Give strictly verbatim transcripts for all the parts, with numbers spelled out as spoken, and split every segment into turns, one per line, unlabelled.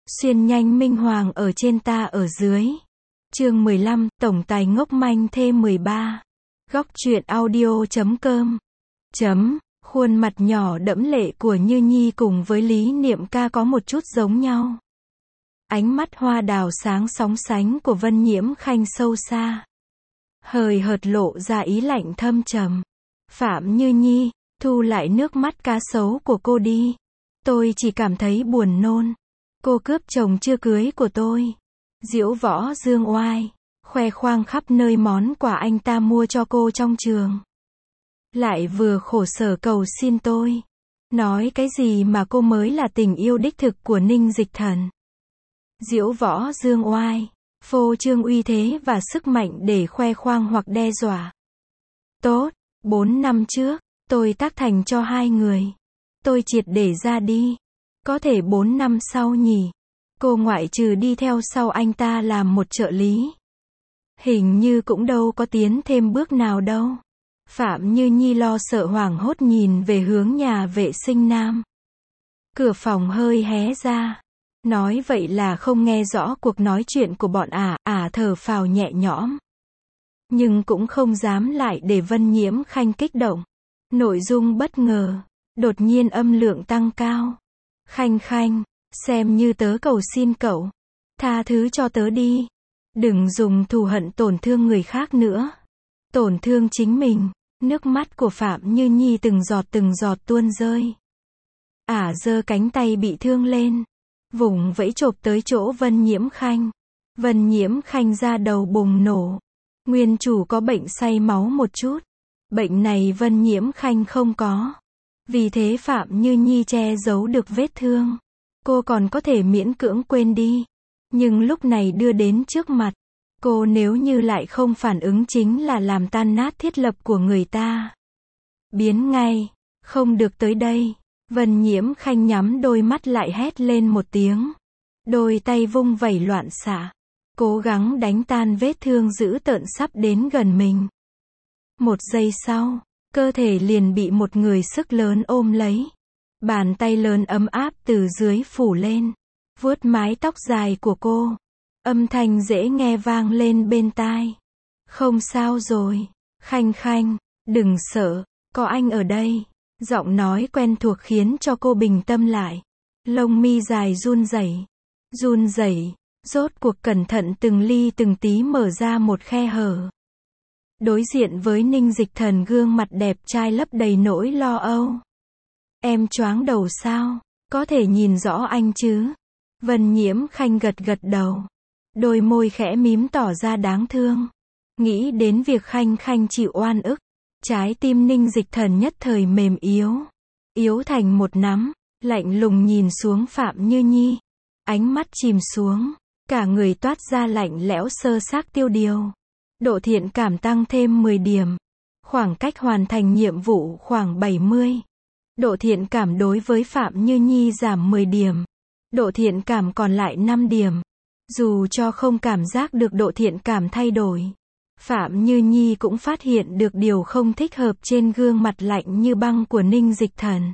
Xuyên nhanh minh hoàng ở trên ta ở dưới. Chương mười lăm, Tổng tài ngốc manh thê mười ba. Góc truyện audio chấm com. Chấm, khuôn mặt nhỏ đẫm lệ của Như Nhi cùng với Lý Niệm Ca có một chút giống nhau. Ánh mắt hoa đào sáng sóng sánh của Vân Nhiễm Khanh sâu xa. Hời hợt lộ ra ý lạnh thâm trầm. Phạm Như Nhi, thu lại nước mắt cá sấu của cô đi. Tôi chỉ cảm thấy buồn nôn. Cô cướp chồng chưa cưới của tôi. Diễu võ dương oai, khoe khoang khắp nơi món quà anh ta mua cho cô trong trường. Lại vừa khổ sở cầu xin tôi. Nói cái gì mà cô mới là tình yêu đích thực của Ninh Dịch Thần. Diễu võ dương oai, phô trương uy thế và sức mạnh để khoe khoang hoặc đe dọa. Tốt, bốn năm trước, tôi tác thành cho hai người. Tôi triệt để ra đi. Có thể bốn năm sau nhỉ. Cô ngoại trừ đi theo sau anh ta làm một trợ lý. Hình như cũng đâu có tiến thêm bước nào đâu. Phạm Như Nhi lo sợ hoảng hốt nhìn về hướng nhà vệ sinh nam. Cửa phòng hơi hé ra. Nói vậy là không nghe rõ cuộc nói chuyện của bọn ả, ả thở phào nhẹ nhõm. Nhưng cũng không dám lại để Vân Nhiễm Khanh kích động. Nội dung bất ngờ. Đột nhiên âm lượng tăng cao. Khanh Khanh, xem như tớ cầu xin cậu. Tha thứ cho tớ đi. Đừng dùng thù hận tổn thương người khác nữa. Tổn thương chính mình. Nước mắt của Phạm Như Nhi từng giọt từng giọt tuôn rơi. Ả giơ cánh tay bị thương lên. Vùng vẫy chộp tới chỗ Vân Nhiễm Khanh. Vân Nhiễm Khanh da đầu bùng nổ. Nguyên chủ có bệnh say máu một chút. Bệnh này Vân Nhiễm Khanh không có. Vì thế Phạm Như Nhi che giấu được vết thương. Cô còn có thể miễn cưỡng quên đi. Nhưng lúc này đưa đến trước mặt. Cô nếu như lại không phản ứng chính là làm tan nát thiết lập của người ta. Biến ngay. Không được tới đây. Vân Nhiễm Khanh nhắm đôi mắt lại hét lên một tiếng. Đôi tay vung vẩy loạn xạ. Cố gắng đánh tan vết thương dữ tợn sắp đến gần mình. Một giây sau. Cơ thể liền bị một người sức lớn ôm lấy. Bàn tay lớn ấm áp từ dưới phủ lên. Vuốt mái tóc dài của cô. Âm thanh dễ nghe vang lên bên tai. Không sao rồi. Khanh Khanh, đừng sợ, có anh ở đây. Giọng nói quen thuộc khiến cho cô bình tâm lại. Lông mi dài run rẩy, run rẩy, rốt cuộc cẩn thận từng ly từng tí mở ra một khe hở. Đối diện với Ninh Dịch Thần gương mặt đẹp trai lấp đầy nỗi lo âu. Em choáng đầu sao? Có thể nhìn rõ anh chứ? Vân Nhiễm Khanh gật gật đầu. Đôi môi khẽ mím tỏ ra đáng thương. Nghĩ đến việc Khanh Khanh chịu oan ức. Trái tim Ninh Dịch Thần nhất thời mềm yếu. Yếu thành một nắm. Lạnh lùng nhìn xuống Phạm Như Nhi. Ánh mắt chìm xuống. Cả người toát ra lạnh lẽo sơ xác tiêu điều. Độ thiện cảm tăng thêm mười điểm. Khoảng cách hoàn thành nhiệm vụ khoảng bảy mươi. Độ thiện cảm đối với Phạm Như Nhi giảm mười điểm. Độ thiện cảm còn lại năm điểm. Dù cho không cảm giác được độ thiện cảm thay đổi. Phạm Như Nhi cũng phát hiện được điều không thích hợp trên gương mặt lạnh như băng của Ninh Dịch Thần.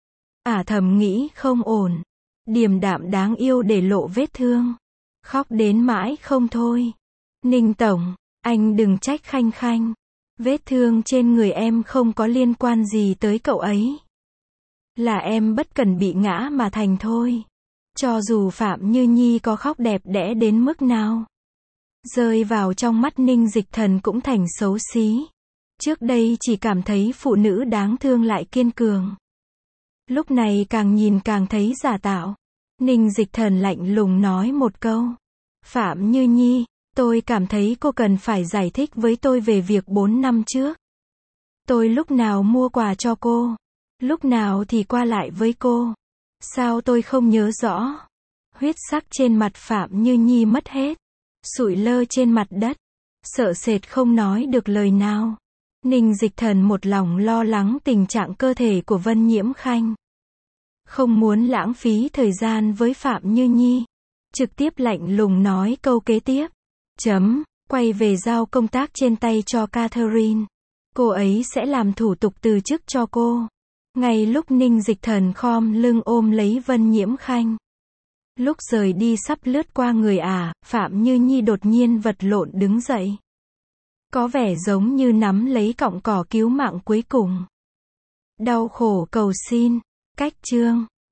Ả thầm nghĩ không ổn. Điềm đạm đáng yêu để lộ vết thương. Khóc đến mãi không thôi. Ninh Tổng, anh đừng trách Khanh Khanh. Vết thương trên người em không có liên quan gì tới cậu ấy. Là em bất cẩn bị ngã mà thành thôi. Cho dù Phạm Như Nhi có khóc đẹp đẽ đến mức nào. Rơi vào trong mắt Ninh Dịch Thần cũng thành xấu xí. Trước đây chỉ cảm thấy phụ nữ đáng thương lại kiên cường. Lúc này càng nhìn càng thấy giả tạo. Ninh Dịch Thần lạnh lùng nói một câu. Phạm Như Nhi, tôi cảm thấy cô cần phải giải thích với tôi về việc bốn năm trước. Tôi lúc nào mua quà cho cô? Lúc nào thì qua lại với cô? Sao tôi không nhớ rõ? Huyết sắc trên mặt Phạm Như Nhi mất hết. Sụi lơ trên mặt đất. Sợ sệt không nói được lời nào. Ninh Dịch Thần một lòng lo lắng tình trạng cơ thể của Vân Nhiễm Khanh. Không muốn lãng phí thời gian với Phạm Như Nhi. Trực tiếp lạnh lùng nói câu kế tiếp. Chấm, quay về giao công tác trên tay cho Catherine. Cô ấy sẽ làm thủ tục từ chức cho cô. Ngay lúc Ninh Dịch Thần khom lưng ôm lấy Vân Nhiễm Khanh. Lúc rời đi sắp lướt qua người à, Phạm Như Nhi đột nhiên vật lộn đứng dậy. Có vẻ giống như nắm lấy cọng cỏ cứu mạng cuối cùng. Đau khổ cầu xin. Cách chương